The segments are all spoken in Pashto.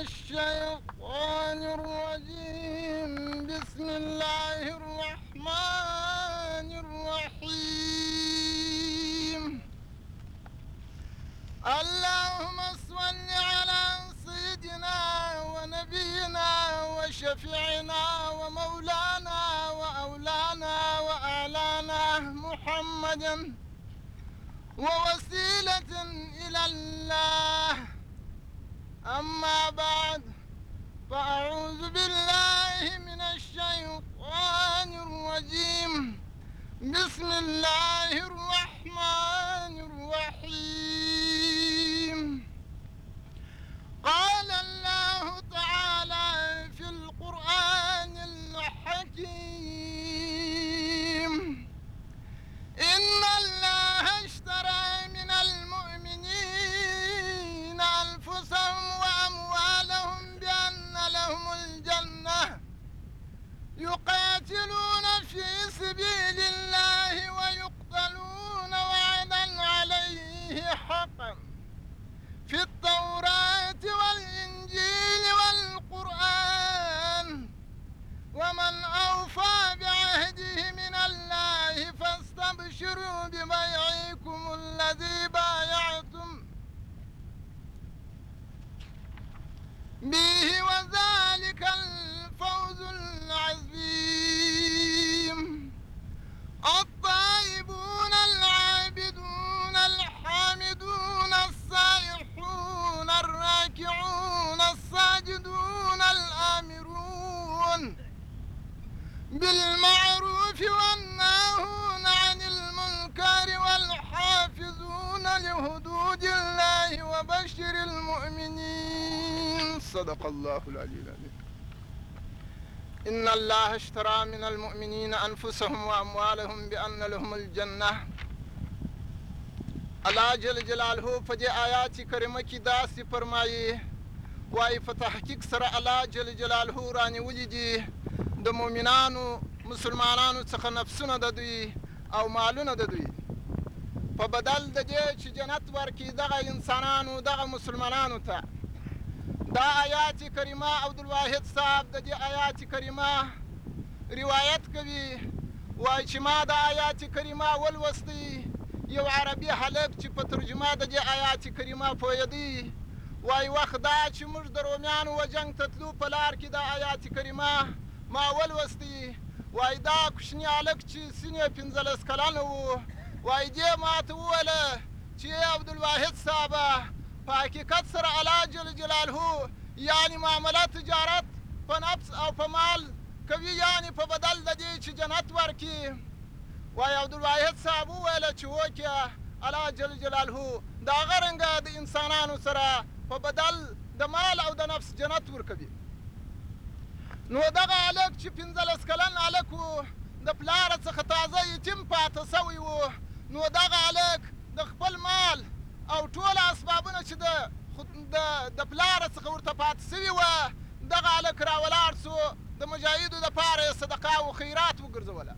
الشيطان الرجيم. بسم الله الرحمن الرحيم. اللهم صل على سيدنا ونبينا وشفيعنا ومولانا وأولانا وأعلانا محمد ووسيلة إلى الله. أما بعد، فأعوذ بالله من الشيطان الرجيم. بسم الله الرحمن الرحيم. قال الله تعالى في القرآن الحكيم: إن الله اشترى من المؤمنين أنفسهم وأموالهم بأن لهم الجنة يقاتلون في سبيل الله ويقتلون وعدا عليه حقا في التوراة والإنجيل والقرآن، ومن أوفى بعهده من الله فاستبشروا ببيعكم الذي بايعتم به، وذلك الفوز العظيم. الطائبون العابدون الحامدون السائحون الراكعون الساجدون الآمرون بالمعروف والناهون عن المنكر والحافظون لحدود الله وبشر المؤمنين. صدق الله العلي العظيم. إن الله اشترى من المؤمنين أنفسهم وأموالهم بأن لهم الجنة. الله جل جلاله فجي آيات كريمة کی داسی فرمائی وائی فتحقیق سر الله جل جلاله رانی ولیدی د مؤمنانو مسلمانانو څخه نفسونه د دوی او مالونه د دوی په بدل د دې چې جنت ورکړي دغه انسانانو دغه مسلمانانو ته. دا آیات کریمه عبدالواحد صاحب د دې آیات کریمه روایت کوي، وایي چې ما د آیات کریمه ولوستی. یو عربي هلک چې په ترجمه د دې آیات کریمه پوهېدی، وایي وخت دا چې موږ د رومیانو و جنګ ته تلو په لار کې د آیات کریمه ما ولوستی. وایي دا کوچني هلک چې سن یې 15 کلن و، وایي دې ماته وویله چې عبدالواحد صاحبه په حقیقت سره الله جل جلاله یعنی معامله تجارت په نفس او په مال کوي، یعنی په بدل د دې چې جنت ورکړي. وایي عبدالواحد صاحب وویله چې وکړه الله جل جلاله د هغه رنګه د انسانانو سره په بدل د مال او د نفس جنت ورکوي. نو دغه هلک چې 15 کلن هلک و، د پلاره څخه تازه یتیم پاته سوی و. نو دغه هلک د خپل مال او ټول اسبابونه چې د پلاره څخه ورته پاتې سوي وه، دغه هلک راولاړ سو د مجاهدو دپاره یې صدقه او خیرات وګرځوله.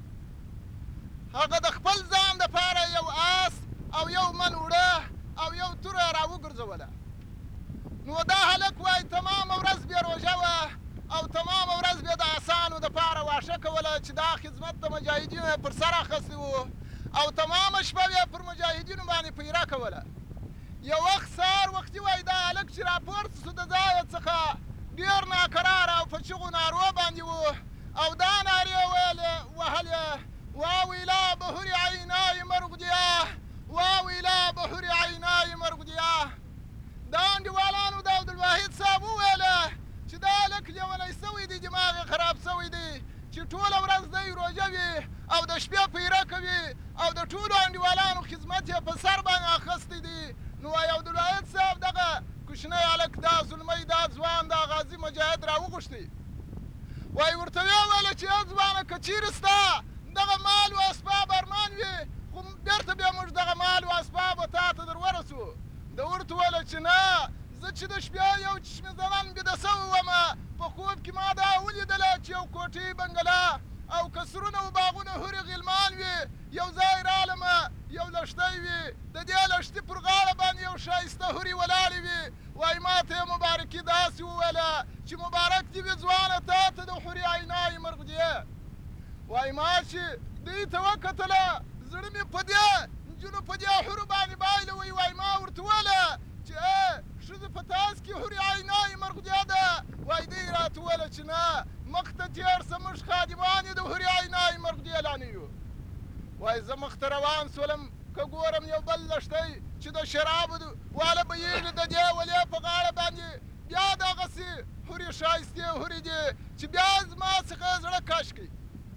هغه د خپل ځان دپاره یو آس او یو من اوړه او یو توره راوګرځوله. نو دا هلک وایي تمامه ورځ بې روژه وه او تمامه ورځ بې د آسانو دپاره واښه کوله چې دا خدمت د مجاهدینو یې پر سر اخیستی و او تمامه شپه یې پر مجاهدینو باندې پیره کوله. یو وخت سهار وختي وایي دا هلک چې راپورته سو د ځایه څخه ډېر ناقراره او په چغو نارو باندې و او دا نارې وهلې: واویلا بهر عینای مرغدیه، واویلا بهر عینای مرغدیه. دا انډیوالانو د عبدالواحد صاحب وویله چې دا هلک لیونی سوی دی، دماغ یې خراب سوی دی چې ټوله ورځ دی روژه وي او د شپې پیره کوي او د ټولو انډیوالانو خدمت یې په سر باندې اخیستی دی. نو وایي عبدالواحد صاحب دغه کوچنی هلک دا زلمی دا ځوان دا غازي مجاهد راوغوښتی. وایي ورته ویې ویله چې ای ځوانه که چیرې ستا دغه مال و اسباب ارمان وي، خو بېرته بیا موږ دغه مال و اسبابو تا ته در ورسو. ده ورته ویله چې نه، زه چې د شپې یو چشمې زنان بیده سوی ومه، په خوب کې ما دا ولیدله چې یو کوټې بنګله او قصرونه و باغونه هورې غلمان وي. یو ځای رالمه، یو لښتی وي، د دې لښتي پر غاړه باندې یو ښایسته هورې ولاړې وي. وایي ما ته یې مبارکي کې داسې وویله چې مبارک دې وي ځوانه تا ته د حورې عینای مرغدې. وایي ما چې دوی ته وکتله زړه مې په دې نجونو په دې حورو باندې بایلوي. وایي ما ورته وویله چې ښځه په تاسو کې حورې عینای مرغدې ده. وایي دوی راته وویله چې نه مخ ته تېر شه موږ خادمان یې د حورې عینای مرغدې اعلانوي یو. وایي زه مخ ته روان شولم که ګورم یو بل لښتی چې د شرابو واله بهیږي د دې ولې په غاړه باندې بیا دغسې حورې ښایستې حورې دي چې بیا زما څخه زړه کش کوي.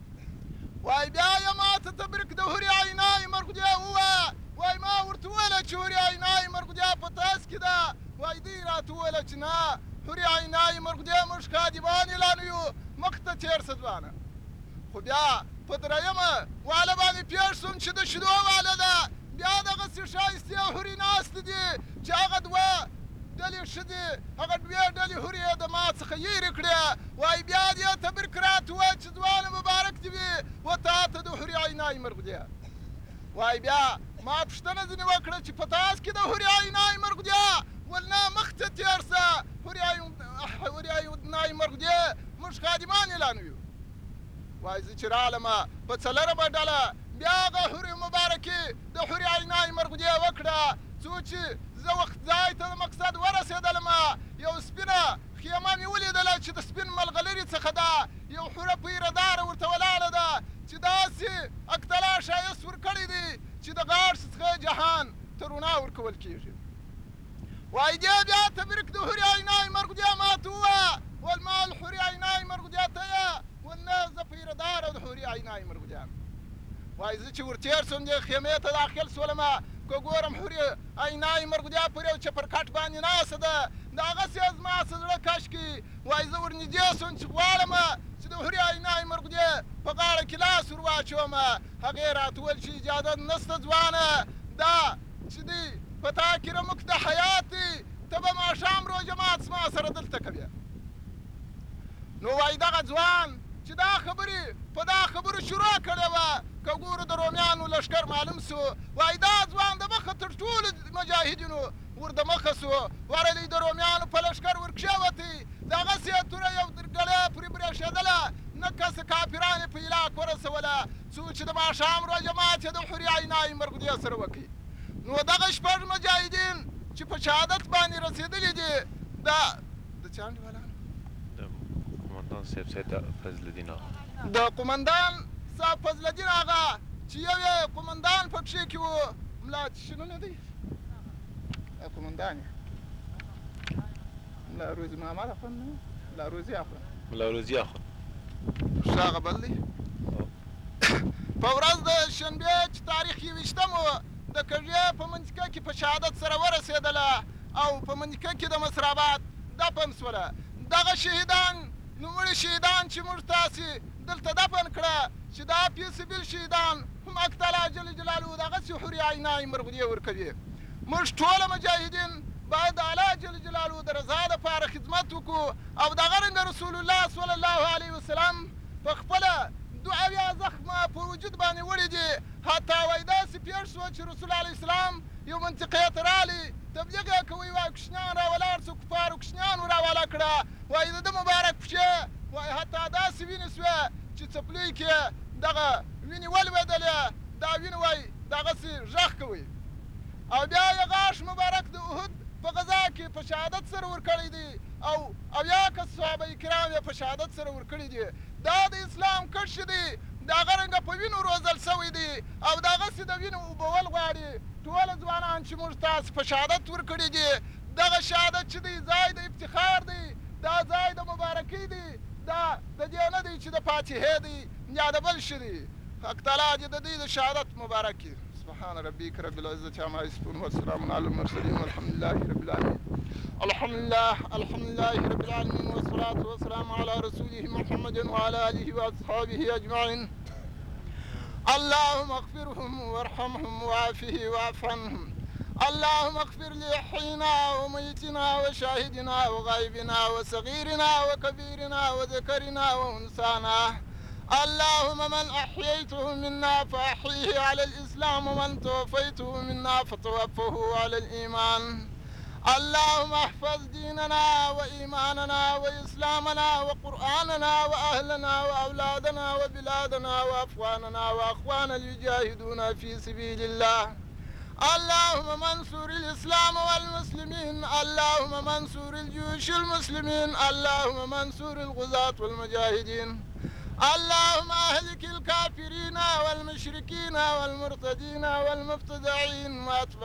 وایي بیا یې ما ته تبریک د حورې عینای مرغدې ووایه. وایي ما ورته وویله چې حورې عینای مرغدې په تاسو کې ده. وایي دوی راته وویله چې نه حورې عینای مرغدې موږ خادمان اعلانوو مخ ته تېر شه ځوانه. خو بیا په درېیمه واله باندې پېښ شوم چې د شیدو واله ده. بیا دغسې ښایستې حورې ناستې دي چې هغه دوه ډلې ښځې هغه دوې ډلې حورې د ما څخه یېرې کړې. وایي بیا دې تبریک راته ووایه چې ځوانه مبارک دې وي و تا ته د حورې عینای مرغدې. وایي بیا ما پوښتنه ځینې وکړه چې په تاسو کې د حورې عینای مرغدې ول نه مخ ته تېر شه حورې عینای مرغدې موږ خادمان اعلانوو. وایي زه چې رالمه په څلرمه ډله بیا هغه حورې مبارکې د حورې عینای مرغدې وکړه. څو چې زه وخت ځای ته د مقصد ورسېدلمه یو سپینه خیمه مې ولیدله چې د سپین ملغلرې څخه ده. یو حوره پیره داره ورته ولاړه ده چې داسې اکتلا ښایست ورکړی دی چې د غاړ څخه جهان ته رڼا ورکول کېږي. وایي دې بیا تبریک د حورې عینای مرغدې ما ته ووایه. ول ما الحورې عینای مرغدې ته یې ول نه زه پیره داره د حورې عینای مرغدې. وایي زه چې ورتېر شوم دې خیمې ته داخل شولمه که ګورم حورې عینای مرغدې پر یو چپرکټ باندې ناسته ده دغسې زما څه زړه کش کړي. وایي زه ورنږدې شوم چې غواړمه چې د حورې عینای مرغدې په غاړه کې لاس ور واچومه. هغې راته وویل چې اجازه نشته ځوانه دا چې دی په تا کې رموک د حیات دی ته به ماښام روژه مات زما سره دلته کوې. نو وایي دغه ځوان چې دا خبرې په دا خبرو شروع کړې وه که ګورو د رومیانو لښکر معلوم سو. وایي دا ځوان د مخه تر ټولو مجاهدینو ور د مخه سو. ورلی د رومیانو په لښکر ور کښېوتی دغسې یې توره یو ګړۍ پرې برېښېدله نه کسه کافران یې په هلاک ورسوله څو چې د ماښام روژه مات یې د حورې عینای مرغدې سره وکړي. نو دغه شپږ مجاهدین چې په شهادت باندې رسېدلي دي د چا انډیوالانو قمندان صاحب سید فضل الدین آغا د قمندان صاحب فضل الدین آغا چې یو یې قمندان پکښې کې و ملا شنو نه دی قمندان یې ملا روزي محمد اخوند نه ملا روزي اخوند ښه هغه بل دی. په ورځ د شنبې چې تاریخ 21 و د کږې په منځکه کې په شهادت سره ورسېدله او په منځکه کې د مصرابات دفن شوله. دغه شهیدان نوموړي شهیدان چې موږ تاسې دلته دفن کړه چې دا فی سبیل شهیدان هم حق تعالی جل جلاله دغسې حورې عینای مرغدې ورکوي. موږ ټوله مجاهدین باید د الله جل جلاله د رضا دپاره خدمت وکړو او دغه رنګه رسول الله صلی الله علیه وسلم په خپله 2 زخمه په وجود باندې وړي دي. حتی وایي داسې پېښ شوه چې رسول علیه السلام یو منطقې ته رالي تبلیغ یې کوي. وایي کوشنیان راولاړ شو کفارو کوشنیان وراواله کړه. وایي د ده مبارک پښې وایي حتی داسې وینې شوې چې څپلۍ کې دغه وینې ولوېدلې. دا وینې وایي دغسې غږ کوي. او بیا یې غاښ مبارک د احد په غذا کې په شهادت سره ورکړی دی او اویا کس صحابه کرام یې په شهادت سره ورکړي دي. دا د اسلام کښ دی د هغه رنګه په وینو روزل سوی دی او دغسې د وینو اوبول غواړي. ټوله ځوانان چې موږ تاسو په شهادت ورکړي دي دغه شهادت چې دی ځای د افتخار دی دا ځای د مبارکۍ دی دا د دې نه دی چې د فاتحې دی یا د بل شي دی. حق تعالی دې د دوی د شهادت مبارک کړي. سبحان ربك رب العزة عما يصفون وسلام على المرسلين والحمد لله رب العالمين. الحمد لله رب العالمين والصلاة والسلام على رسوله محمد وعلى آله وأصحابه أجمعين. اللهم اغفرهم وارحمهم وعافه واعف عنهم. اللهم اغفر لحينا وميتنا وشاهدنا وغائبنا وصغيرنا وكبيرنا وذكرنا وأنثانا. اللهم من أحييته منا فأحيه على الإسلام ومن توفيته منا فتوفه على الإيمان. اللهم احفظ ديننا وإيماننا وإسلامنا وقرآننا وأهلنا وأولادنا وبلادنا وأخواننا وأخوان يجاهدون في سبيل الله. اللهم منصور الإسلام والمسلمين، اللهم منصور الجيوش المسلمين، اللهم منصور الغزاة والمجاهدين. اللهم أهلك الكافرين والمشركين والمرتدين والمبتدعين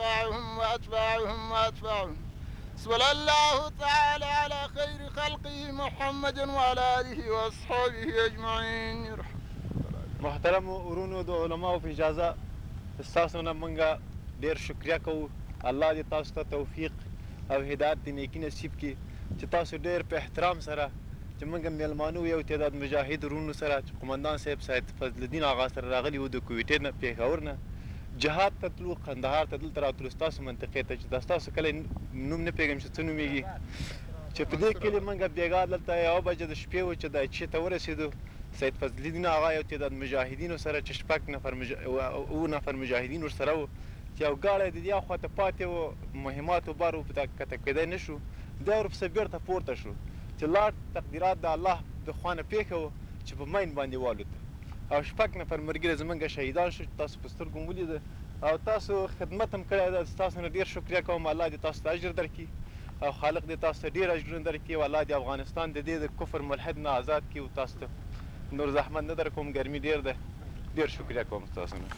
وأتباعهم. صلى الله تعالى على خير خلقه محمد وعلى آله وأصحابه أجمعين. محترم ورونو د علماو په اجازه ستاسو نه مونږ ډېر شکریه کوو. الله دې تاسو ته توفیق او هدایت د نیکي نصیب کړي چې تاسو ډېر په احترام سره چې موږ میلمانو یو تعداد مجاهد ورونو سره چې قمندان صاحب سید فضل الدین آغا سره راغلي وو د کویټې نه پېښور نه جهاد ته تلو، قندهار ته دلته راتلو ستاسو منطقې ته چې دا ستاسو کلی نوم نه پوهېږم چې څه نومېږي، چې په دې کلي موږ بېګا دلته 1 بجه د شپې وو چې دا چي ته ورسېدو. سید فضل الدین آغا یو تعداد مجاهدینو سره چې 6 نفر مجاهدین ورسره وو چې یو ګاړی د دې خوا ته پاتې وو، مهماتو بار ورکښته کېدی نه شو، بیا ورپسې بېرته پورته شو چې لاړ تقدیرات د الله د خوا نه پېښه وه چې په مین باندې والوته او 6 نفر ملګري زموږ شهیدان شو چې تاسو په سترګو مو ولیده او تاسو خدمت هم کړی ده. ستاسو نه ډېر شکریه کوم. الله دې تاسو ته اجر درکړي او خالق دې تاسو ته ډېر اجرونه درکړي او الله دې افغانستان د دې د کفر ملحد نه آزاد کړي او تاسو ته نور زحمت نه در کوم، ګرمي ډېر ده. ډېر شکریه کوم ستاسو نه.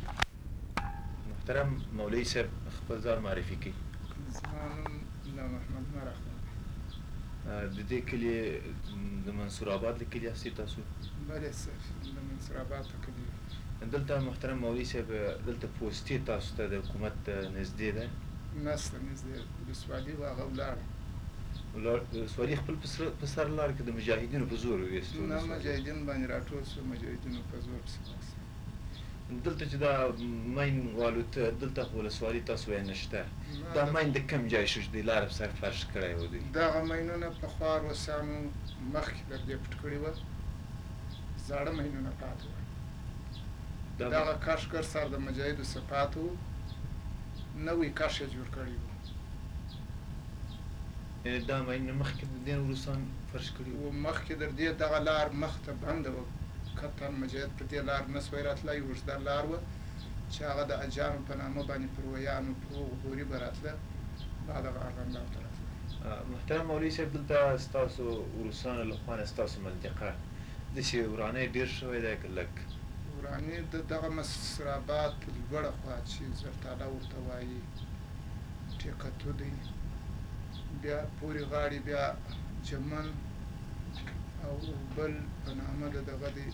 محترم مولوي صاحب خپل ځان معرفي کړي. زما نوم الله محمد مرخ د دې کلي د منصور آباد له کلي هستئ تاسو؟ بلې صاحب د منصور آباد ته کلي. دلته محترم مولوي صاحب دلته پوستې تاسو ته د حکومت نږدې ده؟ نسته نږدې ولسوالي وه هغه ولاړه. ولسوالي خپل په سر لاره کې د مجاهدینو په زور ویستو؟ نه مجاهدین باندې راټول شو، مجاهدینو په زور پسې باسي. دلته چې دا مین والوته دلته خو ولسوالي تاسو وایي نشته، دا مین د کوم ځای شو چې د لارې په سر فرش کړی و دوی؟ دغه مینونه پخوا روسانو مخکې در دې پټ کړي وه، زاړه مینونه پاتې وه. دغه کشګر سر د مجاهدو څخه پاتې و، نوی کش یې جوړ کړی و. یعنې دا مینونه مخکې د دې نه روسان فرش کړي و؟ مخکې در دې دغه لار مخ ته بنده وه، قطعا مجاهد په دې لار نه سوی راتلی، اوږده لار وه چې هغه د اجانو په نامه باندې پر ویانو په هغو غوري به راتله، دا دغه ارغنداو ته راتله. محترم مولوي صاحب دلته ستاسو روسانو له خوا نه ستاسو منطقه داسې ورانی ډېر شوی دی که لږ؟ ورانی د دغه مسراباد په لوړه خوا چې زرتاله ورته وایي، ټیکتو دی، بیا پورې غاړې بیا جمن او بل په نامه د دغه دی،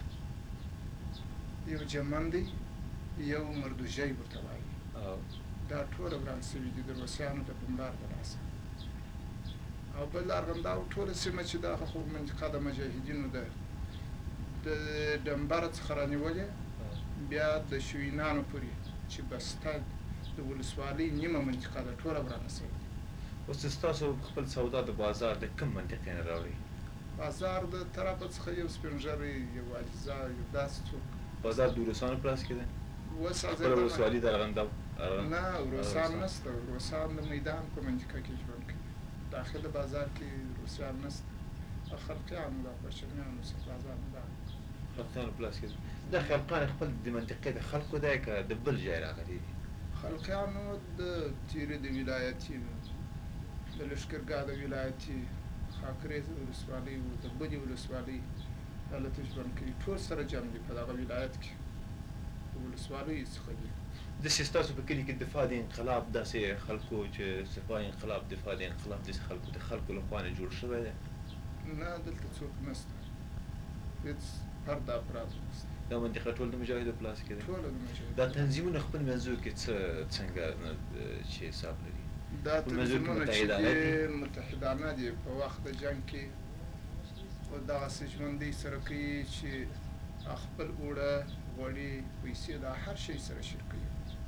یو جمن دی یو مردوژی ورته وایي. دا ټوله وران سوي دي د روسیانو د بمبار د لاسه. او بل ارغنداو ټوله سیمه چې دا خو منطقه د مجاهدینو ده د ډنبره څخه رانیولې بیا د شوینانو پورې چې بسته د ولسوالۍ نیمه منطقه ده ټوله ورانه سوې ده. اوس ستاسو خپل سودا د بازار د کوم منطقې نه راوړئ؟ بازار د طرفه څخه یو سپین ږیری، یو علیزه، یو داسې څوک. بازار د روسانو په لاس کې دی؟ خپله ولسوالي د ارغنداب؟ نه روسان نسته، روسان د میدان په منطقه کې ژوند کوي، داخل بازار کې روسیان نسته، خلقیانو دا پرچمیانو څخه بازار نه ده. خلقیانو په لاس کې دا خلقان خپل د منطقې د خلکو دی که د بل ځای راغلي دي؟ خلقیانو د تیرې د ولایتي، د لښکرګاه د ولایتي، خاکریز ولسوالۍ و، د بلې ولسوالۍ هلته ژوند کوي، ټول سره جمع دي په دغه ولایت کې، د ولسوالیو څخه دي. داسې ستاسو په کلي کې دفاع د انقلاب داسې خلکو چې دفاع انقلاب داسې خلکو د خلکو له خوا نه جوړ شوی دی؟ نه دلته څوک نسته، هېڅ فرد افراد نسته. دا منطقه ټول د مجاهدو په لاس کې ده؟ ټوله د مجاهدو. دا تنظیمونه خپل منځو کې څنګه چې حساب لري؟ دا تنظیمونه چې متحدانه دي، په وخت د جنګ کې دغسې ژوندۍ سره کوي چې خپل اوړه، غوړي، پیسې، دا هر شی سره شیر کوي.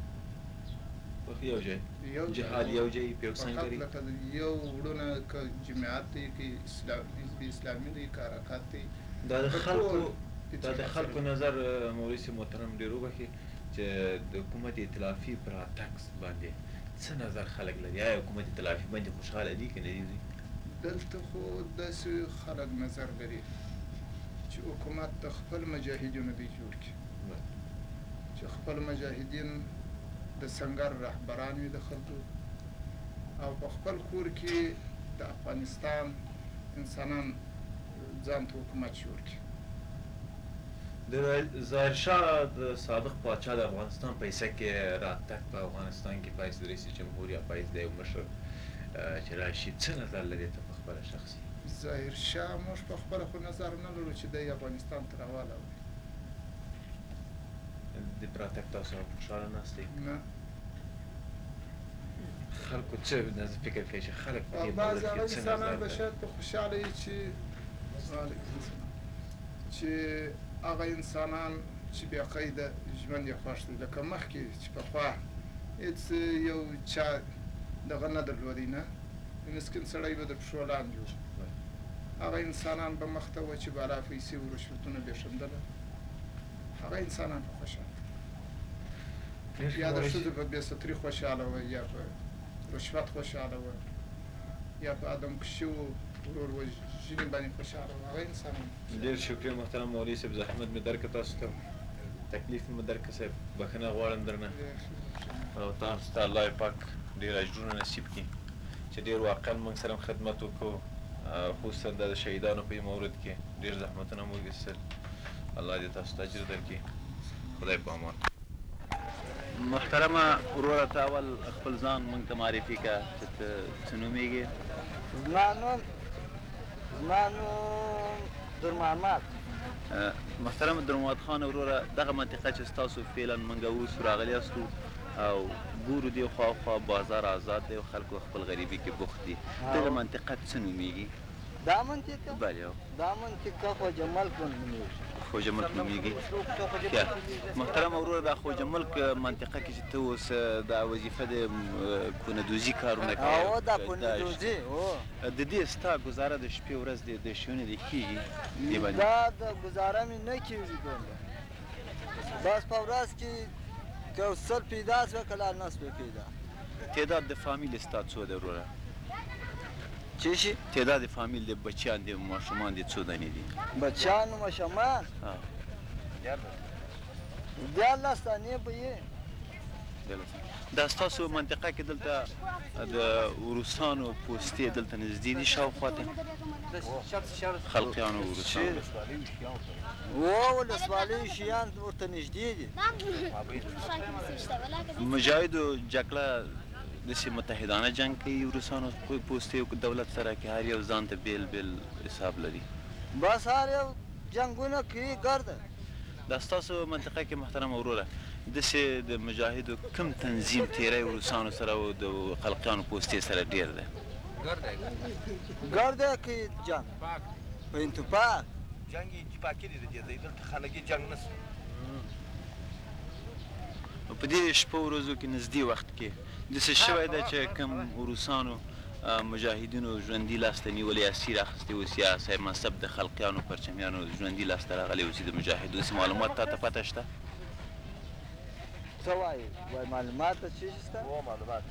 یو ځای جهاد یو ځای په یو څنګ لري؟ فقط لکه یو وړونه که جماعت دی، که حزب اسلامي دی، که حرکات دی. دا د خلکو نظر مولوي صاحب محترم ډېر وبخښي چې د حکومت ائتلافي پر راتګ باندې څه نظر خلک لري؟ آیا حکومت تلافي باندې خوشحاله دي که نه دي؟ دلته خو داسې خلک نظر لري چې حکومت د خپل مجاهدینو دی جوړ کړي، چې خپل مجاهدین د سنګر رهبران وي د خلکو، او په خپل کور کې د افغانستان انسانان ځان ته حکومت جوړ کړي. د ظاهرشاه د سابق پاچا د افغانستان په حصه کې راتګ په افغانستان کې پایس د رئیس جمهور یا پایس د یو مشر چې راشي، څه نظر لري ته په خپله شخصي؟ ظاهرشاه موږ په خپله خو نظر نه لرو چې دی افغانستان ته راواړوي. د راتګ تاسو هم خوشحاله ناست یئ؟ نه، خلکو څه فکر کوي چې خلک په دې بعضې مورد هغه کې څه انسانان نظر به لري؟ شاید په خوشحاله وي چې هغه انسانان چې بې قیده ژوند یې خوښ دی، لکه مخکې چې پخوا هېڅ یو چا دغه نه درلودی، نه مسکین سړی به د پښو لاندې و، هغه انسانان به مخ ته وه چې بالا پیسې و رشوتونه به یې ښندله، هغه انسانان به خوشحاله یا د ښځو په بې ستري خوشحاله وه، یا په رشوت خوشحاله وه، یا په ادم کشي و ورور وژنې باندې خوشحاله وه، هغه انسانان. ډېر شکریه محترم مولوي صاحب، زحمت مې درکړه تاسو ته، تکلیف مې درکړه صاحب، بښنه غواړم درنه، او تاسو ته الله پاک ډېر اجرونه نصیب کړي چې ډېر واقعا موږ سره خدمت وکړو، خصوصا د شهیدانو په مورد کې ډېر زحمتونه مو وایستل. الله دې تاسو ته اجر درکړي. خدای په امان. محترمه وروره، ته اول خپل ځان موږ ته معرفي کړه چې ته څه نومېږې؟ زما نوم درمحمد. محترم درمحمد خان وروره، دغه منطقه چې ستاسو فعلا موږ اوس راغلي یاستو او ګورو دې خواخوا بازار آزاد دی او خلکو خپل غریبي کې بوخت دي، دغه منطقه څه نومېږي؟ دا منطقه؟ بله، دا منطقه خواجه ملک نومېږي. خوجه ملک نومېږي. محترم وروره، دا خوجه ملک منطقه کې چې ته اوس دا وظیفه د کونهدوزي کارونه کوې، او دا کونهدوزي د دې ستا ګزاره د شپې ورځ د شیونې د کېږي؟ دا د ګزاره مې نه کېږي دومره، بس په ورځ کې که سل پیدا شوه که لا نس به پیدا. تعداد د فامیل ستا څو دی وروره؟ چی شي؟ تعداد د فامیل د بچیان د ماشومان د څو دانې دي؟ بچیان و ماشومان 14 دانې به یې. دا ستاسو منطقه کې دلته د روسانو پوستې دلته نږدې دي شاوخوا ته؟ خلقیانو روسانو ولسوالۍ شیان ورته نږدې دي. مجاهدو جګړه داسې متحدانه جنګ کوي روسانو پوستې دولت سره کې هر یو ځان ته بیل بیل حساب لري؟ بس هر یو جنګونه کوي ګرده. دا ستاسو منطقه کې محترم وروره داسې د مجاهدو کوم تنظیم تیری روسانو سره او د خلقیانو پوستې سره ډېر دی؟ ګرده کوي جنګ په انتفاق. جنګ اتفاقي دی د دې ځای، دلته خلکي جنګ نشته. په دې شپو ورځو کې نږدې وخت کې داسې شوی ده چې کوم روسانو مجاهدینو ژوندي لاسته نیولي اسیر اخیستی اوس یا صاحب منصب د خلقیانو پرچمیانو ژوندي لاسته راغلی اوسي د مجاهدو داسې معلومات تا ته پته شته؟ څه وایي؟ وایي معلومات ته څه شته؟ معلومات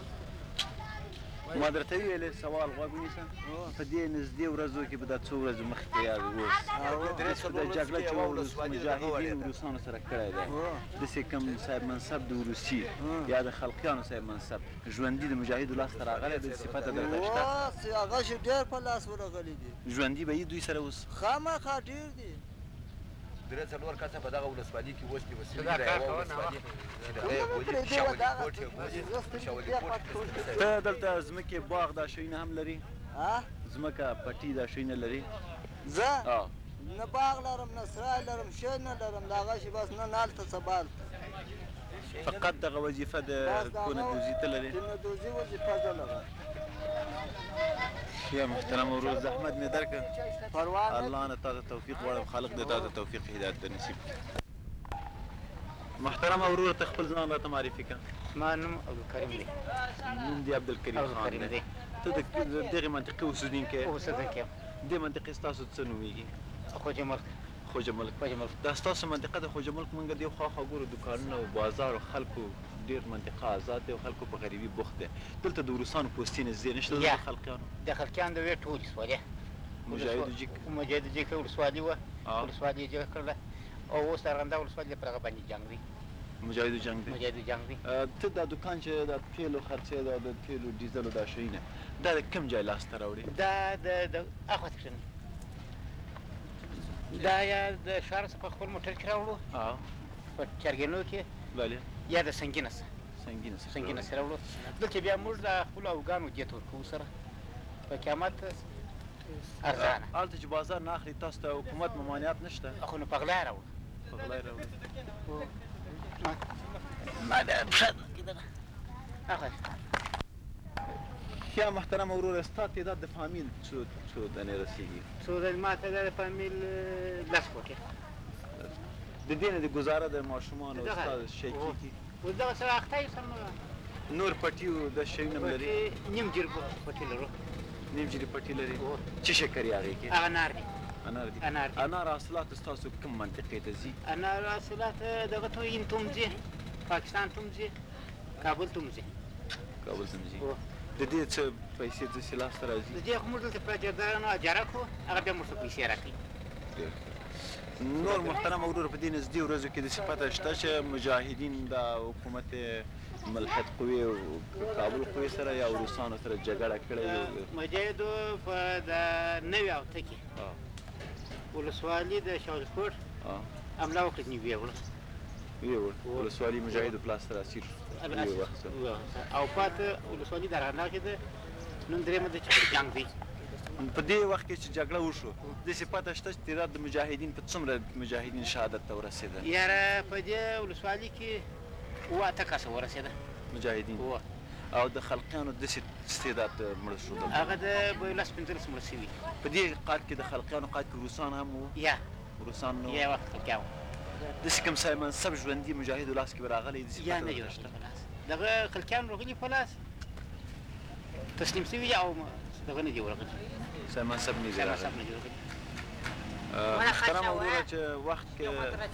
ما درته ویلې سوال غوږ ونیسه، په دې نږدې ورځو کې به دا څو ورځې مخکې یا اوس د جګړه چې مجاهدین روسانو سره کړی دی، داسې کوم صاحب منصب د روسي یا د خلقیانو صاحب منصب ژوندي د مجاهدو لاسته راغلی دی، صفته درته شته؟ هغه شي ډېر په لاس ورغلي دي. ژوندي به یي دوی سره اوس؟ خامخا ډېر دي. 3-4 کسه په دغه ولسوالۍ کې اوس دي، وسیلې د یوه ولسوالۍ چې دغه یې بولي شاولي کوټ یې بولي، شاولي کوټ. ته دلته ځمکې باغ دا شیونه هم لري؟ ځمکه پټي دا شیونه لري؟ زه نه باغ لرم نه سرای لرم شی نه لرم، د هغه شي بس نه هلته څه بالته. فقط دغه وظیفه د کونهدوزي ته لرې؟ کونهدوزي وظیفه زه لرم. یا محترم ورور، زحمت مې درکړه، پروا نه. الله نه تا ته توفیق غواړم، خالق دې تا ته توفیق هدایت در نصیب کړي. محترم ورور، ته خپل ځان راته معرفي کړه. ما نوم عبدالکریم دی. نوم دې عبدالکریم خان دی. ته د دغې منطقې اوسېدونکی یې؟ اوسېدونکی یم. دې منطقې ستاسو څه نومېږي؟ خوجه ملک. خوجه ملک. دا ستاسو منطقه د خوجه ملک، موږ دې خواخوا ګورو دوکانونه او بازار او خلکو ډېر منطقه آزاد دی او خلکو په غریبي بوخت دی دلته د روسانو پوستې نږدې نشته د خلقیانو د خلقیانو د وې ټول ولسوالۍ مجاهد جیک ولسوالي وه ولسوالي یې جوړه کړله او اوس د ارغنداب ولسوالۍ پر هغه باندې جنګ دی مجاهدو جنګ دی مجاهدو جنګ دی ته دا دوکان چې د تیلو خرڅې ده د تیلو ډیزلو دا شیونه دا د کوم ځای لاسته راوړي دا د اخوته کښې دا یا د ښار څخه په خپل موټر کې راوړو په چرګینو کې بله یا د سنګینه څخه سنګینه څخه راوړو دلته بیا موږ د خپلو اوګانو دیت ورکوو سره په قیامت ارزانه هلته چې بازار نه اخلي تاسو ته حکومت ممانعت نشته خو نو په غلا راوړو ما د پښه کېدله یا محترم وروره ستا تعداد د فامیل څو دانې رسېږي څو دانې ما تعداد د فامیل 10 کوټې د دې نه د ګزاره د ماشومانو ستا شی کېږي اوس دغه سره اخته یو سم نور پټي د شیونه هم لري نیم جیر پټي لرو نیم جیرې پټي لري څه شکر یې هغې کې هغه انار دي انار حاصلات ستاسو کوم منطقې ته ځي انار حاصلات دغه ته هند ته هم ځي پاکستان ته هم ځي کابل ته هم ځي د دې څه پیسې داسې لاسته راځي د دې خو موږ دلته په جردارانو اجاره کړو هغه بیا موږ ته پیسې راکوي نور محترم وروره په دې نږدې ورځو کې داسې پته شته چې مجاهدین د حکومت ملحد قوې او کابل قوې سره یا روسانو سره جګړه کړې مجاهدو په د نوي هفته کې ولسوالي د شاولیکوټ حمله وکړه ویې وړه ولسوالي مجاهدو پلاس سره اسیر او پاته ولسوالي د ارغنداب کې ده نن درېیمه ده چې جنګ دی په دې وخت کې چې جګړه وشو داسې پته شته چې تعداد د مجاهدین په څومره مجاهدین شهادت ته ورسېده یاره په دې ولسوالي کې 8 کسه ورسېده مجاهدین او د خلقیانو داسې استعداد مړه شو هغه د 15 مړه شوي په دې قات کې د خلقیانو قات کې روسان هم وو یا روسان نو یا وخت خلقیان داسې کوم څه منصب ژوندي مجاهدو لاس کې به راغلی داسې یا نه جوړ په لاس دغه خلقیان راغلي په لاس تسلیم شوي او دغه نه دي ورغلي څه منصب نه دي راغلی محترم وروره چې وخت کې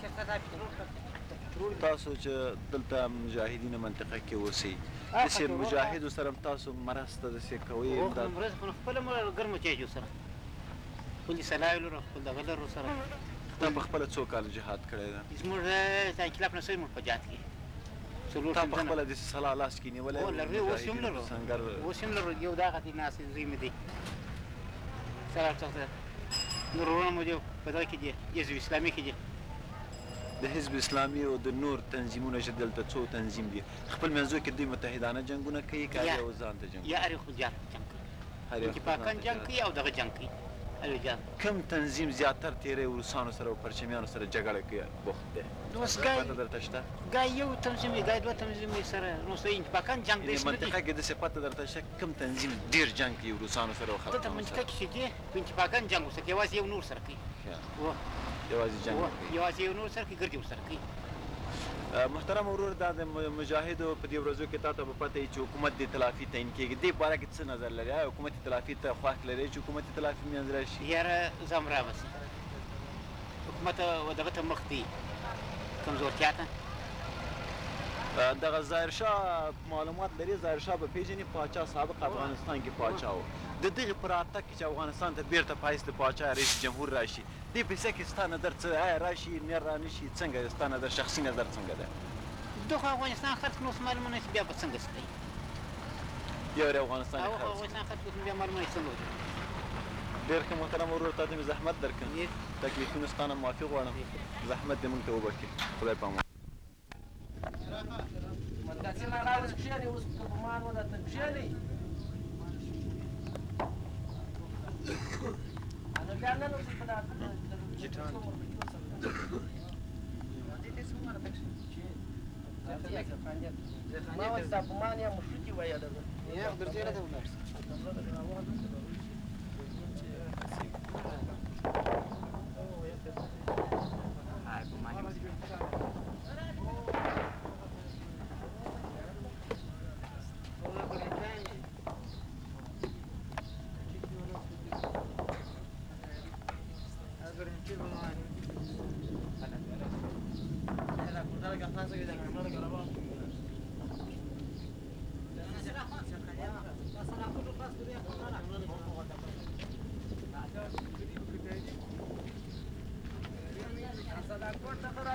تاسو چې دلته مجاهدینو منطقه کې اوسئ داسې مجاهدو سره تاسو مرسته داسې کوئ مرسته خو خپله ګرمه چایجو سره خپل سلایو لرو خپل دغه لرو سره تا په خپله څو کاله جهاد کړی ده زموږ د انقلاب نه سوی موږ په جهاد کې تا په خپله داسې سلاح لاس کې نیولی اوس هم لرو اوس هم لرو یو دغه دی ناست زوی مې دی سلام څخه نور ورونه مو دی په دغه کې دی حزب اسلامي کې دی د حزب اسلامي او د نور تنظیمونه چې دلته څو تنظیم دي خپل منځو کې دوی متحدانه جنګونه کوي که هر یو ځان ته جنګ یا هر یو خپل ځان ته جنګ کوي اتفاقاً جنګ کوي او دغه جنګ کوي کوم تنظیم زیاتر تیری روسانو سره او پرچمیانو سره جګړه کوي بوخت دی اوس پته درته شته ګای یو تنظیم وي ګای دوه تنظیم وي سره نو څه اتفاقاً جنګ دی منطقه کې داسې پته درته شته کوم تنظیم ډېر جنګ کوي روسانو سره او دلته منطقه کې چې دی په اتفاقاً جنګ وسه یوازې یو نور سره کوي یوازې جنګ یوازې یو نور سره کوي ګردې ورسره کوي محترم ورور دا د مجاهدو په دې ورځو کې تا ته به پته وي چې حکومت دې تلافي تعین کېږي دې باره کې څه نظر لري آیا حکومت تلافي ته خواښ لري چې حکومت تلافي منځ راشي یاره ځم رابسي حکومت دغه ته مخ دی کمزورتیا ته دغه ظاهرشاه معلومات لري ظاهرشاه به پېژني پاچا سابق افغانستان کې پاچا و د دغې په راتګ کې چې افغانستان ته بیرته پایسته پاچا رئیس جمهور راشي دې پیسه کې ستا نظر څه آیا راشي نه رانشي څنګه ستا نظر شخصي نظر څنګه ده دغه افغانستان خرڅ نو معلومه نه بیا به څنګه سي یو افغانستان خرڅ بیا معلومه نه څنګه ډېر ښه محترم ورور تا ته مې زحمت درکړم تکلیفونو ستا نه معافي غواړم زحمت دې موږ ته وبخښي خدای په امان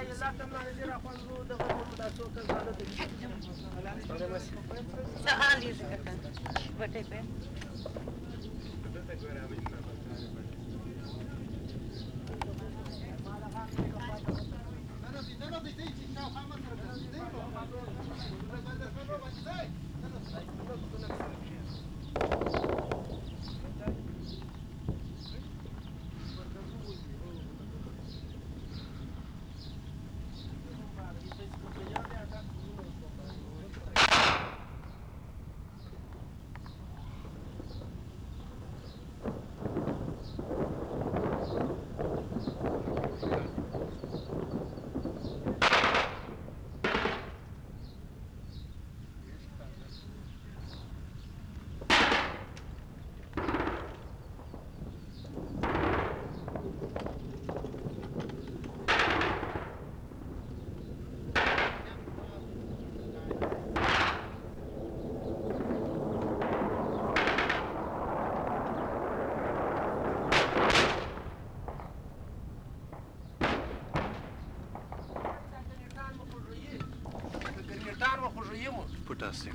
پوتاسیم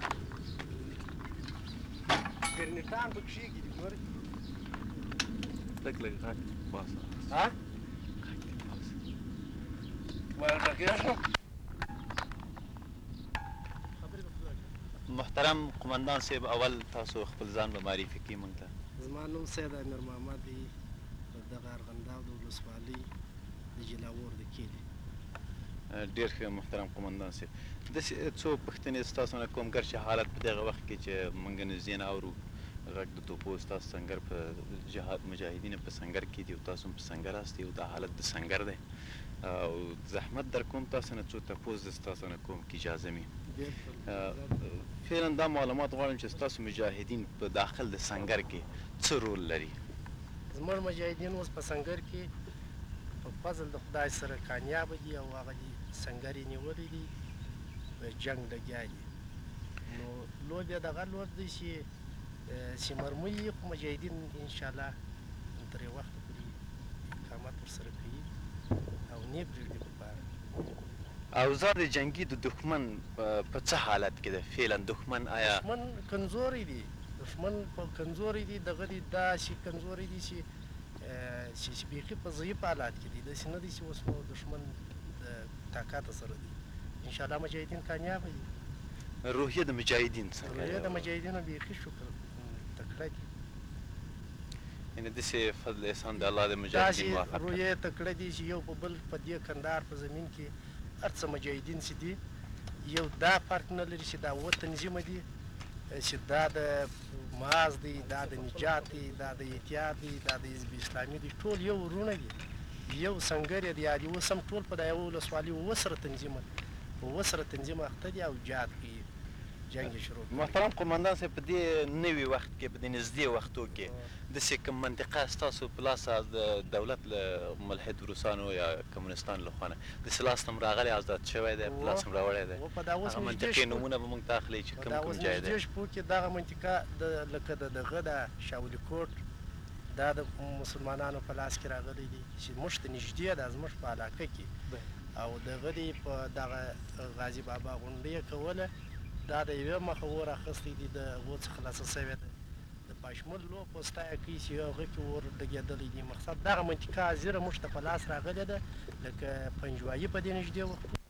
ګرنیټان په کښېږي دي ګورې لږ لږ غږ باسه ها غږ دې باسه محترم قمندان صاحب اول تاسو خپل ځان به معرفي کړئ موږ ته زما نوم سید امیر محمد دی دغه ارغنداب د ولسوالۍ د جلاور د کلي ډېر ښه محترم قمندان صاحب داسې څو پوښتنې ستاسو نه کوم ګرچې حالت په دغه وخت کې چې موږ نږدې نه اورو غږ د توپو ستاسو سنګر په جهاد مجاهدینو په سنګر کې دي او تاسو هم په سنګر هستئ او دا حالت د سنګر دی او زحمت در کوم تاسو نه څو تپوس د ستاسو نه کوم که اجازه مې فعلا دا معلومات غواړم چې ستاسو مجاهدین په داخل د سنګر کې څه رول لري زموږ مجاهدین اوس په سنګر کې په فضل د خدای سره کامیابه دي او هغه دي سنګر یې نیولی دي په جنګ لګیا دي نو لوب یې دغه لوب دی چې مرمۍ یې خو مجاهدین انشاءالله تر یو وخته پورې اقامت ورسره کوي او نه پرېږدي په پاره اوضاع د جنګي د دښمن په څه حالت کې ده فعلا دښمن آیا دښمن کمزوری دی دښمن په کمزوری دی دغه دی داسې کمزوری دی چې بیخي په ضعیف حالات کې دی داسې نه دی چې اوس نو دښمن د طاقت سره دی انشاءالله مجاهدین کامیابه دي روحیه د مجاهدین څنګه روحیه د مجاهدینو بیخي شکر تکړه دي یعنې داسې فضل احسان د الله د مجاهدین موافق داسې روحیه تکړه دي چې یو په بل په دې کندهار په زمین کې هر څه مجاهدین چې دي یو دا فرق نه لري چې دا اووه تنظیمه دي چې دا د معاذ دی دا د نجات دی دا د احتیاط دی دا د حزب اسلامي دی ټول یو ورونه دي یو سنګر یې دی یا دي اوس هم ټول په دا یوه ولسوالي اووه سره تنظیمه په اووه سره تنظیمه اخته دي او جهاد کوي جنګ یې شروع محترم قمندان صاحب په دې نوي وخت کې په دې نږدې وختو کې داسې کوم منطقه ستاسو په لاس د دولت له ملحد روسانو یا کمونستانو له خوا نه داسې لاس ته هم راغلی ازاد شوی دی په لاس هم راوړی دی هغه منطقې نومونه به موږ ته اخلئ چې کوم کوم ځای دی په دا اوس نږدې شپو کې دغه منطقه لکه د دغه د شاولي کوټ دا د مسلمانانو په لاس کې راغلی دی چې موږ ته نږدې ده زموږ په علاقه کې او دغه دی په دغه غازي بابا غونډه یې کوله دا د یوې مخه اور اخیستی دي د هغو څخه خلاصه سوې ده د پاشمل لو پوسته یې کوي چې هغه کې اور لګېدلی دي مقصد دغه منطقه حاضره موږ ته په لاس راغلې ده لکه پنجوایي په دې نږدې وخت